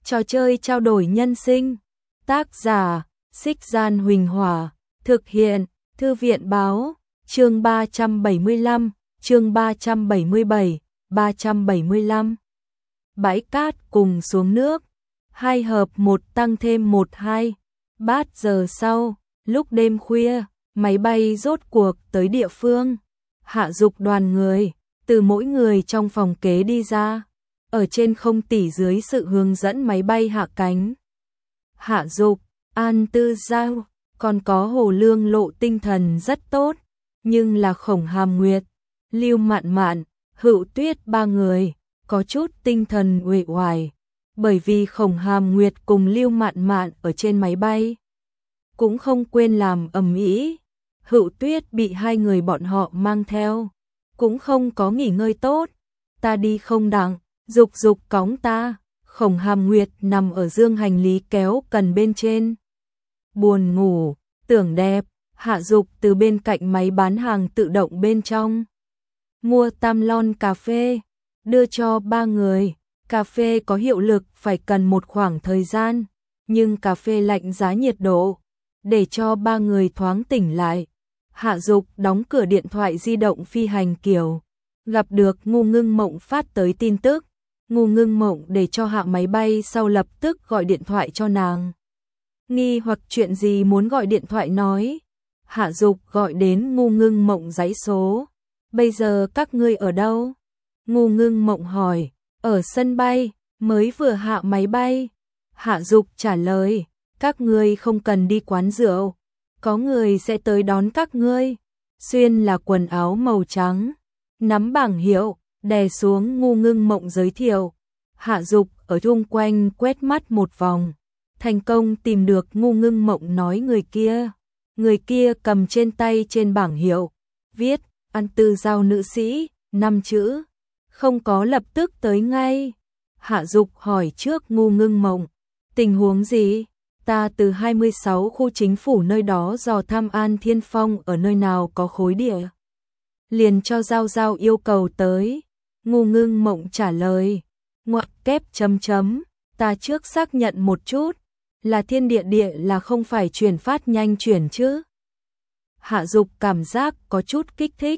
Trò chơi trao đổi nhân sinh. Tác giả: Xích Gian Huỳnh Hỏa. Thực hiện: Thư viện báo. Chương 375, chương 377, 375. Bãi cát cùng xuống nước. 2 hợp 1 tăng thêm 1 2. Bát giờ sau, lúc đêm khuya, máy bay rốt cuộc tới địa phương. Hạ Dục đoàn người, từ mỗi người trong phòng kế đi ra. Ở trên không tỷ dưới sự hướng dẫn máy bay hạ cánh. Hạ Dục, An Tư Giao, còn có Hồ Lương Lộ tinh thần rất tốt, nhưng là Khổng Hàm Nguyệt, Lưu Mạn Mạn, Hựu Tuyết ba người có chút tinh thần uể oải, bởi vì Khổng Hàm Nguyệt cùng Lưu Mạn Mạn ở trên máy bay cũng không quên làm ầm ĩ. Hựu Tuyết bị 2 người bọn họ mang theo, cũng không có nghỉ ngơi tốt. Ta đi không đặng, Dục Dục cõng ta. Khổng Hàm Nguyệt nằm ở dương hành lý kéo cần bên trên. Buồn ngủ, tưởng đẹp. Hạ Dục từ bên cạnh máy bán hàng tự động bên trong mua tam lon cà phê, đưa cho 3 người. Cà phê có hiệu lực phải cần một khoảng thời gian, nhưng cà phê lạnh giá nhiệt độ, để cho 3 người thoáng tỉnh lại. Hạ Dục đóng cửa điện thoại di động phi hành kiểu, gặp được Ngô Ngưng Mộng phát tới tin tức. Ngô Ngưng Mộng để cho hạ máy bay sau lập tức gọi điện thoại cho nàng. Nghi hoặc chuyện gì muốn gọi điện thoại nói. Hạ Dục gọi đến Ngô Ngưng Mộng dãy số. Bây giờ các ngươi ở đâu? Ngô Ngưng Mộng hỏi. Ở sân bay, mới vừa hạ máy bay. Hạ Dục trả lời. Các ngươi không cần đi quán rượu, có người sẽ tới đón các ngươi. Xuyên là quần áo màu trắng, nắm bảng hiệu, đè xuống. Ngô Ngưng Mộng giới thiệu. Hạ Dục ở chung quanh quét mắt một vòng, thành công tìm được Ngô Ngưng Mộng nói người kia. Người kia cầm trên tay trên bảng hiệu, viết An Tư Giao nữ sĩ, 5 chữ. Không có lập tức tới ngay. Hạ Dục hỏi trước Ngô Ngưng Mộng, tình huống gì? Ta từ 26 khu chính phủ nơi đó dò thăm An Thiên Phong ở nơi nào có khối địa, liền cho Giao Giao yêu cầu tới. Ngô Ngưng Mộng trả lời, ngoặc kép chấm chấm, ta trước xác nhận một chút, là Thiên Địa Địa là không phải chuyển phát nhanh chuyển chứ? Hạ Dục cảm giác có chút kích thích.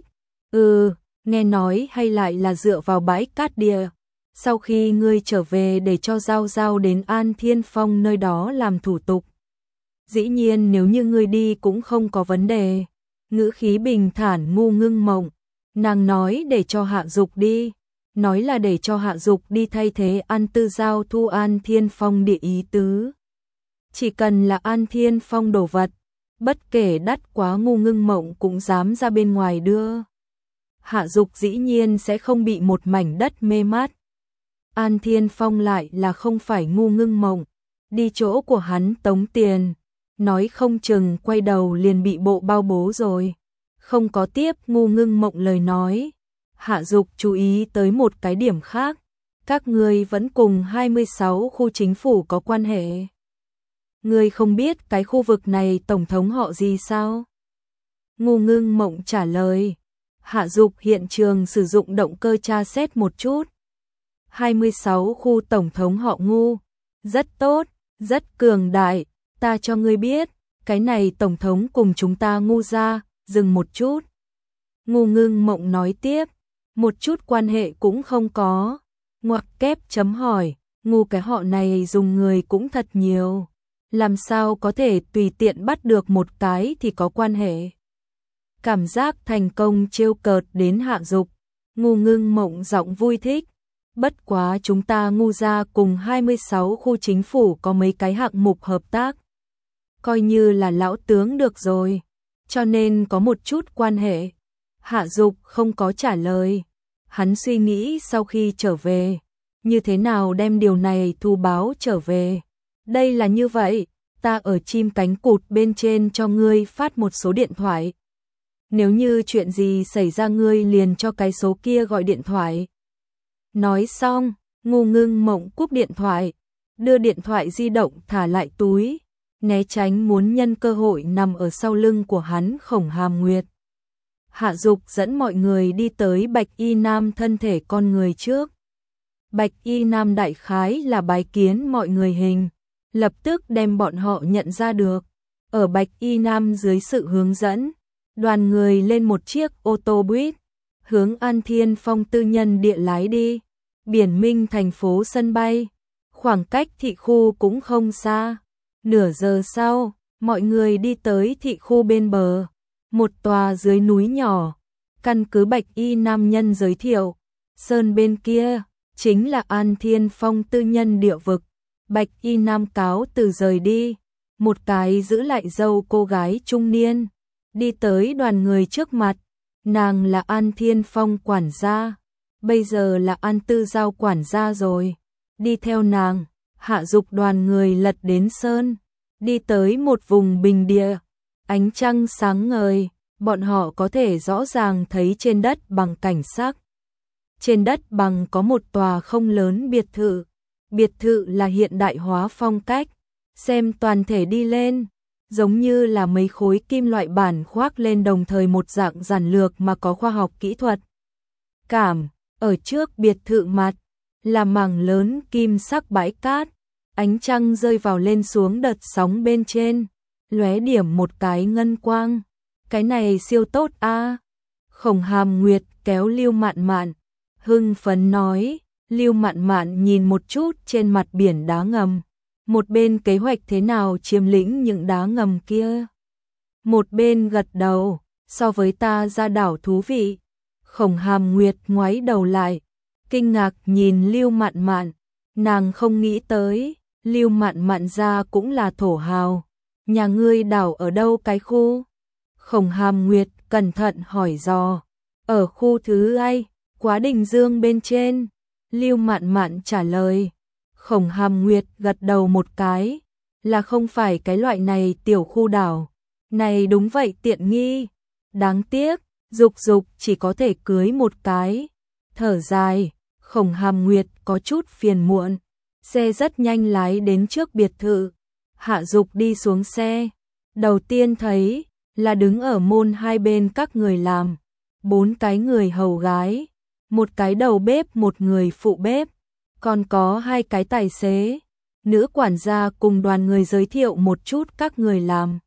Nghe nói hay lại là dựa vào bãi cát địa. Sau khi ngươi trở về để cho Giao Giao đến An Thiên Phong nơi đó làm thủ tục. Dĩ nhiên nếu như ngươi đi cũng không có vấn đề. Ngữ khí bình thản Ngô Ngưng Mộng. Nàng nói để cho Hạ Dục đi, nói là để cho Hạ Dục đi thay thế An Tư Giao thu An Thiên Phong địa ý tứ. Chỉ cần là An Thiên Phong đồ vật, bất kể đắt quá Ngô Ngưng Mộng cũng dám ra bên ngoài đưa. Hạ Dục dĩ nhiên sẽ không bị một mảnh đất mê mát. An Thiên Phong lại là không phải Ngô Ngưng Mộng, đi chỗ của hắn tống tiền, nói không chừng quay đầu liền bị bộ bao bố rồi. Không có tiếp Ngô Ngưng Mộng lời nói. Hạ Dục chú ý tới một cái điểm khác, các ngươi vẫn cùng 26 khu chính phủ có quan hệ. Ngươi không biết cái khu vực này tổng thống họ gì sao? Ngô Ngưng Mộng trả lời. Hạ Dục hiện trường sử dụng động cơ tra xét một chút. 26 khu tổng thống họ Ngô, rất tốt, rất cường đại. Ta cho ngươi biết, cái này tổng thống cùng chúng ta Ngô gia, dừng một chút. Ngô Ngưng Mộng nói tiếp, một chút quan hệ cũng không có. Ngoặc kép chấm hỏi, Ngô cái họ này dùng người cũng thật nhiều, làm sao có thể tùy tiện bắt được một cái thì có quan hệ. Cảm giác thành công trêu cợt đến Hạ Dục. Ngô Ngưng Mộng giọng vui thích. Bất quá chúng ta Ngô gia cùng 26 khu chính phủ có mấy cái hạng mục hợp tác, coi như là lão tướng được rồi, cho nên có một chút quan hệ. Hạ Dục không có trả lời. Hắn suy nghĩ sau khi trở về, như thế nào đem điều này thu báo trở về. Đây là như vậy, ta ở chim cánh cụt bên trên cho ngươi phát một số điện thoại. Nếu như chuyện gì xảy ra ngươi liền cho cái số kia gọi điện thoại. Nói xong, Ngô Ngưng Mộng cúp điện thoại, đưa điện thoại di động thả lại túi, né tránh muốn nhân cơ hội nằm ở sau lưng của hắn Khổng Hàm Nguyệt. Hạ Dục dẫn mọi người đi tới Bạch Y Nam thân thể con người trước. Bạch Y Nam đại khái là bái kiến mọi người hình, lập tức đem bọn họ nhận ra được. Ở Bạch Y Nam dưới sự hướng dẫn, đoàn người lên một chiếc ô tô buýt, hướng An Thiên Phong tư nhân địa lái đi. Biển Minh thành phố sân bay, khoảng cách thị khu cũng không xa. Nửa giờ sau, mọi người đi tới thị khu bên bờ, một tòa dưới núi nhỏ. Căn cứ Bạch Y Nam nhân giới thiệu, sơn bên kia chính là An Thiên Phong tư nhân địa vực. Bạch Y Nam cáo từ rời đi, một cái giữ lại dâu cô gái trung niên đi tới đoàn người trước mặt. Nàng là An Thiên Phong quản gia, bây giờ là An Tư Giao quản gia rồi. Đi theo nàng, Hạ Dục đoàn người lật đến sơn, đi tới một vùng bình địa, ánh trăng sáng ngời, bọn họ có thể rõ ràng thấy trên đất bằng cảnh sắc. Trên đất bằng có một tòa không lớn biệt thự là hiện đại hóa phong cách, xem toàn thể đi lên, giống như là mấy khối kim loại bản khoác lên đồng thời một dạng giản lược mà có khoa học kỹ thuật. Cảm, ở trước biệt thự mặt, là mảng lớn kim sắc bãi cát, ánh trăng rơi vào lên xuống đợt sóng bên trên, lóe điểm một cái ngân quang. Cái này siêu tốt a. Khổng Hàm Nguyệt kéo Lưu Mạn Mạn, hưng phấn nói. Lưu Mạn Mạn nhìn một chút trên mặt biển đá ngầm, một bên kế hoạch thế nào chiếm lĩnh những đá ngầm kia, một bên gật đầu. So với ta ra đảo thú vị. Khổng Hàm Nguyệt ngoái đầu lại, kinh ngạc nhìn Lưu Mạn Mạn, nàng không nghĩ tới Lưu Mạn Mạn ra cũng là thổ hào. Nhà ngươi đảo ở đâu cái khu? Khổng Hàm Nguyệt cẩn thận hỏi dò. Ở khu thứ ai? Quá Đình Dương bên trên. Lưu Mạn Mạn trả lời. Khổng Hàm Nguyệt gật đầu một cái, là không phải cái loại này tiểu khu đảo. Này đúng vậy tiện nghi. Đáng tiếc, Dục Dục chỉ có thể cưới một cái. Thở dài, Khổng Hàm Nguyệt có chút phiền muộn. Xe rất nhanh lái đến trước biệt thự. Hạ Dục đi xuống xe. Đầu tiên thấy là đứng ở môn hai bên các người làm. 4 cái người hầu gái, một cái đầu bếp, một người phụ bếp, còn có 2 cái tài xế. Nữ quản gia cùng đoàn người giới thiệu một chút các người làm.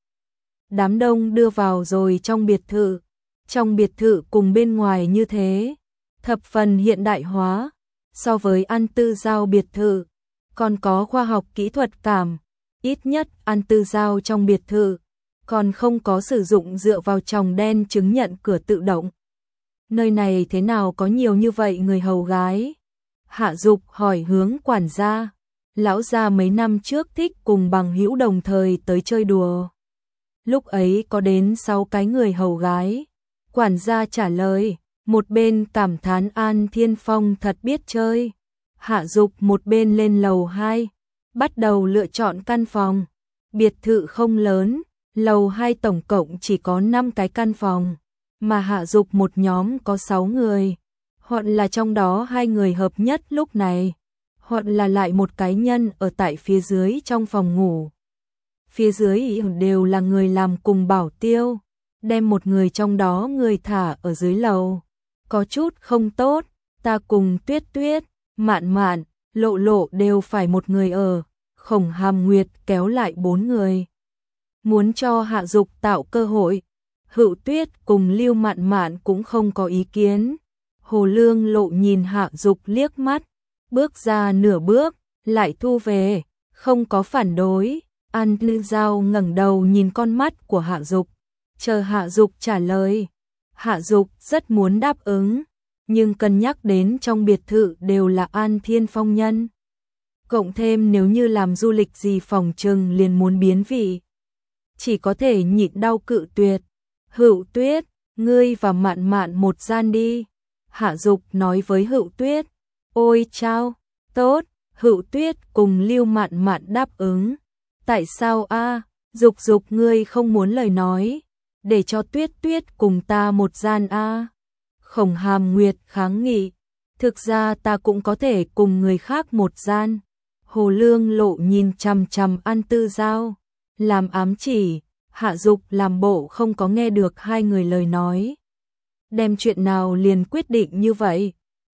Đám đông đưa vào rồi trong biệt thự. Trong biệt thự cùng bên ngoài như thế, thập phần hiện đại hóa. So với An Tư Giao biệt thự, còn có khoa học kỹ thuật cảm. Ít nhất An Tư Giao trong biệt thự còn không có sử dụng dựa vào tròng đen chứng nhận cửa tự động. Nơi này thế nào có nhiều như vậy người hầu gái? Hạ Dục hỏi hướng quản gia. Lão gia mấy năm trước thích cùng bằng hữu đồng thời tới chơi đùa. Lúc ấy có đến 6 cái người hầu gái. Quản gia trả lời, một bên cảm thán An Thiên Phong thật biết chơi. Hạ Dục một bên lên lầu 2, bắt đầu lựa chọn căn phòng. Biệt thự không lớn, lầu 2 tổng cộng chỉ có 5 cái căn phòng, mà Hạ Dục một nhóm có 6 người. Hoặc là trong đó 2 người hợp nhất lúc này, hoặc là lại một cái nhân ở tại phía dưới trong phòng ngủ. Phía dưới đều là người làm cùng bảo tiêu, đem một người trong đó người thả ở dưới lầu. Có chút không tốt, ta cùng Tuyết Tuyết, Mạn Mạn, Lộ Lộ đều phải một người ở. Khổng Hàm Nguyệt kéo lại 4 người, muốn cho Hạ Dục tạo cơ hội. Hữu Tuyết cùng Lưu Mạn Mạn cũng không có ý kiến. Hồ Lương Lộ nhìn Hạ Dục liếc mắt, bước ra nửa bước, lại thu về, không có phản đối. An Tư Giao ngẩng đầu nhìn con mắt của Hạ Dục, chờ Hạ Dục trả lời. Hạ Dục rất muốn đáp ứng, nhưng cân nhắc đến trong biệt thự đều là An Thiên Phong nhân. Cộng thêm nếu như làm du lịch gì phòng trừng liền muốn biến vị. Chỉ có thể nhịn đau cự tuyệt. Hữu Tuyết, ngươi và Mạn Mạn một gian đi. Hạ Dục nói với Hữu Tuyết. Ôi chao, tốt. Hữu Tuyết cùng Lưu Mạn Mạn đáp ứng. Tại sao a? Dục Dục ngươi không muốn lời nói, để cho Tuyết Tuyết cùng ta một gian a. Khổng Hàm Nguyệt kháng nghị. Thực ra ta cũng có thể cùng người khác một gian. Hồ Lương Lộ nhìn chằm chằm An Tư Giao, làm ám chỉ. Hạ Dục làm bộ không có nghe được 2 người lời nói. Đem chuyện nào liền quyết định như vậy.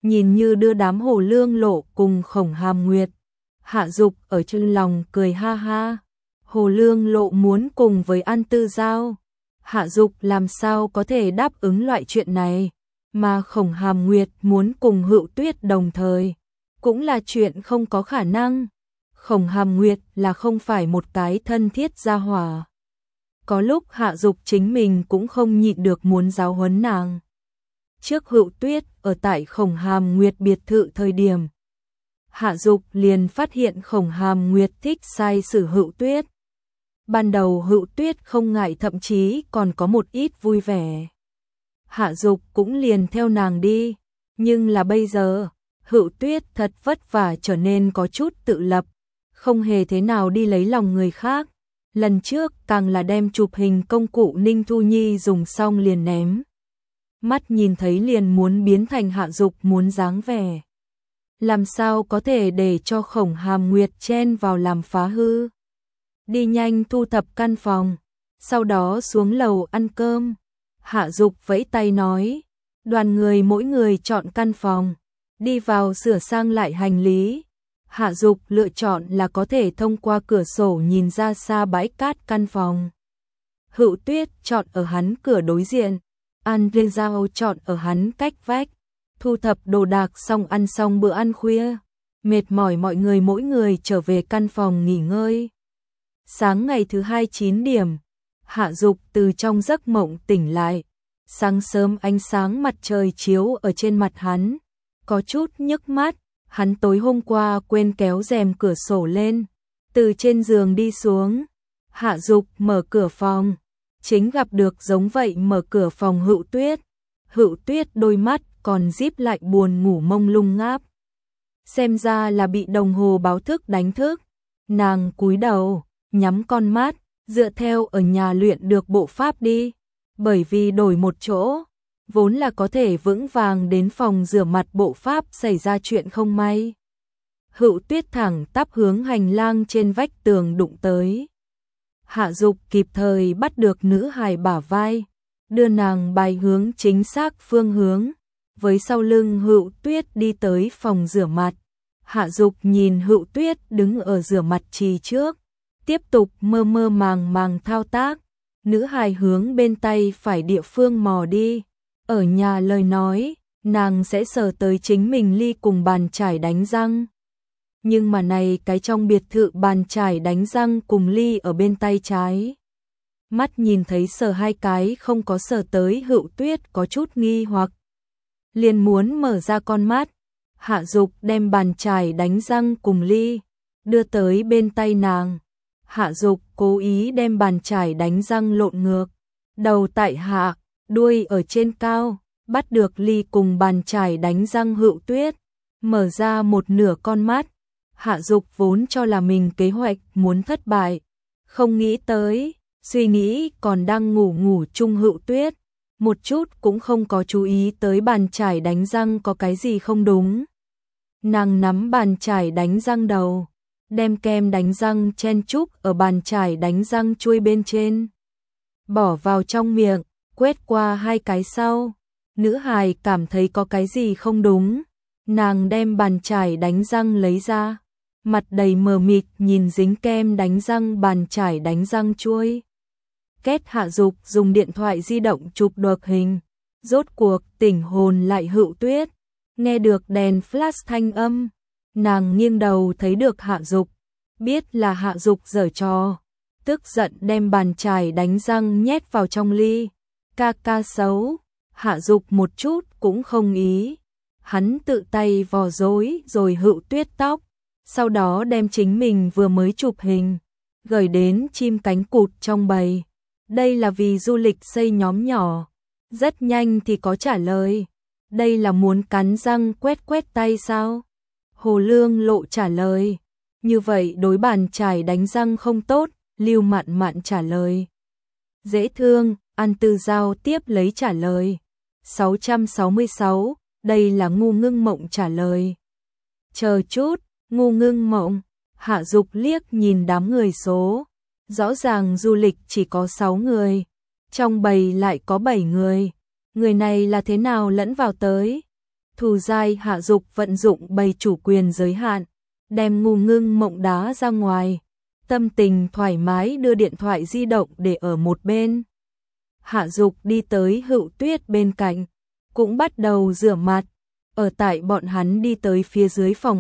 nhìn như đưa đám Hồ Lương Lộ cùng Khổng Hàm Nguyệt. Hạ Dục ở trong lòng cười ha ha. Hồ Lương Lộ muốn cùng với An Tư Giao. Hạ Dục làm sao có thể đáp ứng loại chuyện này, mà Khổng Hàm Nguyệt muốn cùng Hựu Tuyết đồng thời, cũng là chuyện không có khả năng. Khổng Hàm Nguyệt là không phải một cái thân thiết gia hỏa. Có lúc Hạ Dục chính mình cũng không nhịn được muốn giáo huấn nàng. Trước Hựu Tuyết ở tại Khổng Hàm Nguyệt biệt thự thời điểm, Hạ Dục liền phát hiện Khổng Hàm Nguyệt thích sai sử Hựu Tuyết. Ban đầu Hựu Tuyết không ngại, thậm chí còn có một ít vui vẻ. Hạ Dục cũng liền theo nàng đi, nhưng là bây giờ, Hựu Tuyết thật vất vả trở nên có chút tự lập, không hề thế nào đi lấy lòng người khác. Lần trước càng là đem chụp hình công cụ Ninh Thu Nhi dùng xong liền ném. Mắt nhìn thấy liền muốn biến thành Hạ Dục muốn dáng vẻ. Làm sao có thể để cho Khổng Hàm Nguyệt chen vào làm phá hư. Đi nhanh thu thập căn phòng, sau đó xuống lầu ăn cơm. Hạ Dục vẫy tay nói, đoàn người mỗi người chọn căn phòng, đi vào sửa sang lại hành lý. Hạ Dục lựa chọn là có thể thông qua cửa sổ nhìn ra xa bãi cát căn phòng. Hựu Tuyết chọn ở hắn cửa đối diện, An Tư Giao chọn ở hắn cách vách. Thu thập đồ đạc xong, ăn xong bữa ăn khuya, mệt mỏi mọi người mỗi người trở về căn phòng nghỉ ngơi. Sáng ngày thứ hai 9 điểm, Hạ Dục từ trong giấc mộng tỉnh lại. Sáng sớm ánh sáng mặt trời chiếu ở trên mặt hắn, có chút nhức mắt. Hắn tối hôm qua quên kéo rèm cửa sổ lên, từ trên giường đi xuống. Hạ Dục mở cửa phòng, chính gặp được giống vậy mở cửa phòng Hựu Tuyết. Hựu Tuyết đôi mắt còn díp lại buồn ngủ mông lung ngáp. Xem ra là bị đồng hồ báo thức đánh thức. Nàng cúi đầu, nhắm con mắt, dựa theo ở nhà luyện được bộ pháp đi. Bởi vì đổi một chỗ, vốn là có thể vững vàng đến phòng rửa mặt bộ pháp xảy ra chuyện không may. Hựu Tuyết thẳng tắp hướng hành lang trên vách tường đụng tới. Hạ Dục kịp thời bắt được nữ hài bả vai, đưa nàng bài hướng chính xác phương hướng, với sau lưng Hựu Tuyết đi tới phòng rửa mặt. Hạ Dục nhìn Hựu Tuyết đứng ở rửa mặt trì trước, tiếp tục mơ mơ màng màng thao tác. Nữ hài hướng bên tay phải địa phương mò đi. Ở nhà lời nói, nàng sẽ sờ tới chính mình ly cùng bàn chải đánh răng. Nhưng mà này cái trong biệt thự bàn chải đánh răng cùng ly ở bên tay trái. Mắt nhìn thấy sờ hai cái không có sờ tới, Hựu Tuyết có chút nghi hoặc, liền muốn mở ra con mắt. Hạ Dục đem bàn chải đánh răng cùng ly đưa tới bên tay nàng. Hạ Dục cố ý đem bàn chải đánh răng lộn ngược, đầu tại hạ, đuôi ở trên cao, bắt được ly cùng bàn chải đánh răng Hựu Tuyết, mở ra một nửa con mắt. Hạ Dục vốn cho là mình kế hoạch muốn thất bại, không nghĩ tới, suy nghĩ còn đang ngủ chung Hựu Tuyết, một chút cũng không có chú ý tới bàn chải đánh răng có cái gì không đúng. Nàng nắm bàn chải đánh răng đầu, đem kem đánh răng chen chúc ở bàn chải đánh răng chuôi bên trên, bỏ vào trong miệng, quét qua hai cái sau. Nữ hài cảm thấy có cái gì không đúng, nàng đem bàn chải đánh răng lấy ra, mặt đầy mờ mịt nhìn dính kem đánh răng bàn chải đánh răng chuôi. Kết. Hạ Dục dùng điện thoại di động chụp được hình, rốt cuộc tỉnh hồn lại Hựu Tuyết, nghe được đèn flash thanh âm, nàng nghiêng đầu thấy được Hạ Dục, biết là Hạ Dục giở trò, tức giận đem bàn chải đánh răng nhét vào trong ly. Ca ca xấu. Hạ Dục một chút cũng không ý, hắn tự tay vò rối rồi Hựu Tuyết tóc, sau đó đem chính mình vừa mới chụp hình gửi đến chim cánh cụt trong bầy. Đây là vì du lịch xây nhóm nhỏ. Rất nhanh thì có trả lời. Đây là muốn cắn răng quét quét tay sao? Hồ Lương Lộ trả lời. Như vậy đối bàn chải đánh răng không tốt. Lưu Mạn Mạn trả lời. Dễ thương. An Tư Giao tiếp lấy trả lời. 666. Đây là Ngu Ngưng Mộng trả lời. Chờ chút. Ngu Ngưng Mộng. Hạ Dục liếc nhìn đám người số. Rõ ràng du lịch chỉ có 6 người, trong bầy lại có 7 người. Người này là thế nào lẫn vào tới? Thù dai Hạ Dục vận dụng bày chủ quyền giới hạn, đem Ngu Ngưng Mộng đá ra ngoài, tâm tình thoải mái đưa điện thoại di động để ở một bên. Hạ Dục đi tới Hữu Tuyết bên cạnh, cũng bắt đầu rửa mặt. Ở tại bọn hắn đi tới phía dưới phòng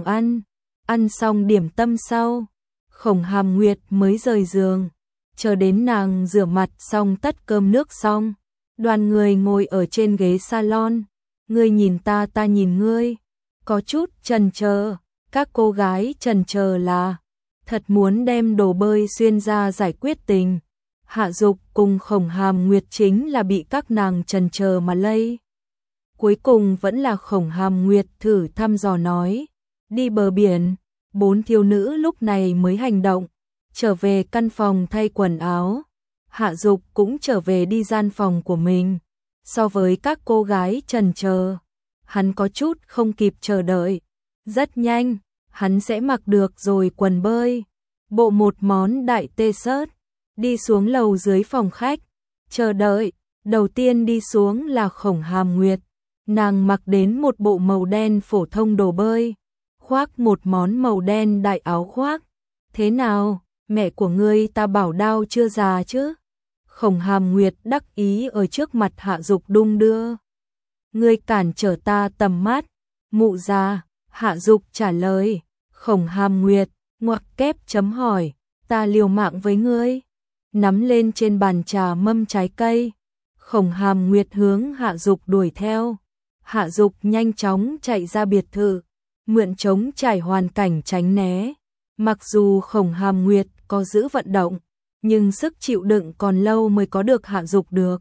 ăn xong điểm tâm sau, Khổng Hàm Nguyệt mới rời giường, chờ đến nàng rửa mặt xong tất cơm nước xong, đoàn người ngồi ở trên ghế salon, ngươi nhìn ta ta nhìn ngươi, có chút chần chờ, các cô gái chần chờ là thật muốn đem đồ bơi xuyên ra giải quyết tình. Hạ Dục cùng Khổng Hàm Nguyệt chính là bị các nàng chần chờ mà lây. Cuối cùng vẫn là Khổng Hàm Nguyệt thử thăm dò nói, đi bờ biển. 4 thiếu nữ lúc này mới hành động, trở về căn phòng thay quần áo. Hạ Dục cũng trở về đi gian phòng của mình. So với các cô gái chần chờ, hắn có chút không kịp chờ đợi. Rất nhanh, hắn sẽ mặc được rồi quần bơi, bộ một món đại t-shirt, đi xuống lầu dưới phòng khách, chờ đợi. Đầu tiên đi xuống là Khổng Hàm Nguyệt, nàng mặc đến một bộ màu đen phổ thông đồ bơi, khoác một món màu đen đại áo khoác. Thế nào, mẹ của ngươi ta bảo đao chưa già chứ? Khổng Hàm Nguyệt đắc ý ở trước mặt Hạ Dục đung đưa. Ngươi cản trở ta tầm mắt, mụ già. Hạ Dục trả lời. Khổng Hàm Nguyệt ngoặc kép chấm hỏi, ta liều mạng với ngươi. Nắm lên trên bàn trà mâm trái cây, Khổng Hàm Nguyệt hướng Hạ Dục đuổi theo. Hạ Dục nhanh chóng chạy ra biệt thự, mượn trống trải hoàn cảnh tránh né. Mặc dù Khổng Hàm Nguyệt có giữ vận động, nhưng sức chịu đựng còn lâu mới có được Hạ Dục được.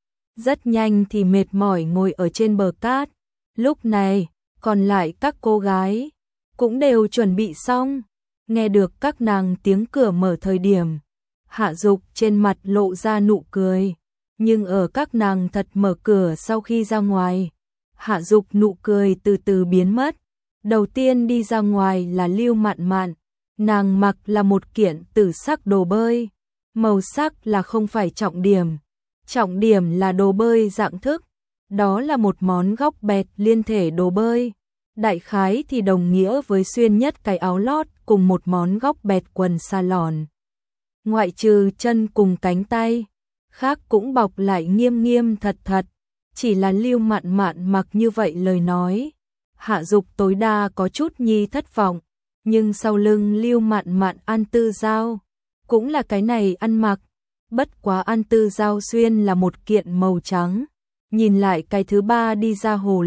Rất nhanh thì mệt mỏi ngồi ở trên bờ cát. Lúc này, còn lại các cô gái cũng đều chuẩn bị xong. Nghe được các nàng tiếng cửa mở thời điểm, Hạ Dục trên mặt lộ ra nụ cười. Nhưng ở các nàng thật mở cửa sau khi ra ngoài, Hạ Dục nụ cười từ từ biến mất. Đầu tiên đi ra ngoài là Lưu Mạn Mạn, nàng mặc là một kiện tử sắc đồ bơi, màu sắc là không phải trọng điểm là đồ bơi dạng thức, đó là một món góc bẹt liên thể đồ bơi, đại khái thì đồng nghĩa với xuyên nhất cái áo lót cùng một món góc bẹt quần salon. Ngoại trừ chân cùng cánh tay, khác cũng bọc lại nghiêm nghiêm thật thật, chỉ là Lưu Mạn Mạn mặc như vậy lời nói. Hạ Dục tối đa có chút nhi thất vọng, nhưng sau lưng Lưu Mạn Mạn An Tư Giao cũng là cái này ăn mặc, bất quá An Tư Giao xuyên là một kiện màu trắng. Nhìn lại cái thứ ba đi ra Hồ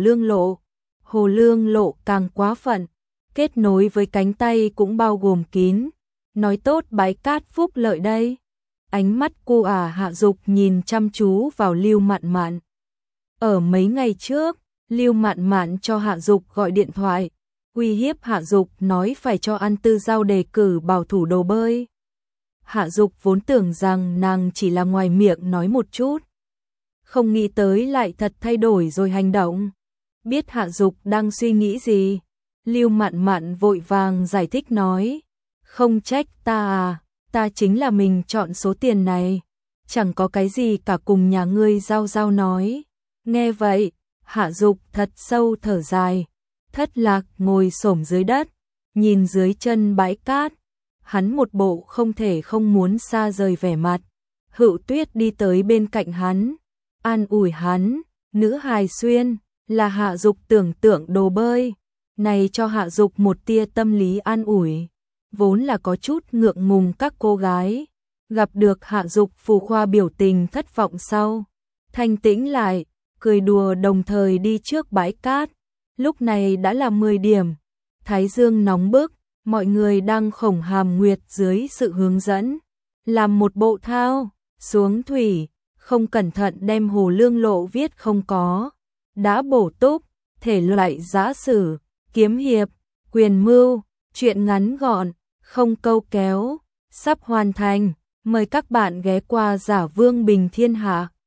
Lương Lộ càng quá phận, kết nối với cánh tay cũng bao gồm kín, nói tốt bãi cát phúc lợi đây. Ánh mắt cô Hạ Dục nhìn chăm chú vào Lưu Mạn Mạn. Ở mấy ngày trước, Lưu Mạn Mạn cho Hạ Dục gọi điện thoại, uy hiếp Hạ Dục nói phải cho An Tư Giao đề cử bảo thủ đồ bơi. Hạ Dục vốn tưởng rằng nàng chỉ là ngoài miệng nói một chút, không nghĩ tới lại thật thay đổi rồi hành động. Biết Hạ Dục đang suy nghĩ gì, Lưu Mạn Mạn vội vàng giải thích nói, không trách ta à, ta chính là mình chọn số tiền này, chẳng có cái gì cả cùng nhà ngươi Giao Giao nói. Nghe vậy, Hạ Dục thật sâu thở dài, thất lạc ngồi xổm dưới đất, nhìn dưới chân bãi cát, hắn một bộ không thể không muốn xa rời vẻ mặt. Hữu Tuyết đi tới bên cạnh hắn, an ủi hắn, nữ hài xuyên là Hạ Dục tưởng tượng đồ bơi, này cho Hạ Dục một tia tâm lý an ủi. Vốn là có chút ngượng ngùng các cô gái, gặp được Hạ Dục phù khoa biểu tình thất vọng sau, thanh tĩnh lại, cười đùa đồng thời đi trước bãi cát. Lúc này đã là 10 điểm, thái dương nóng bức, mọi người đang Khổng Hàm Nguyệt dưới sự hướng dẫn, làm một bộ thao, xuống thủy, không cẩn thận đem Hồ Lương Lộ viết không có, đã bổ túc, thể loại giã sử, kiếm hiệp, quyền mưu, truyện ngắn gọn, không câu kéo, sắp hoàn thành, mời các bạn ghé qua Giả Vương Bình Thiên Hạ.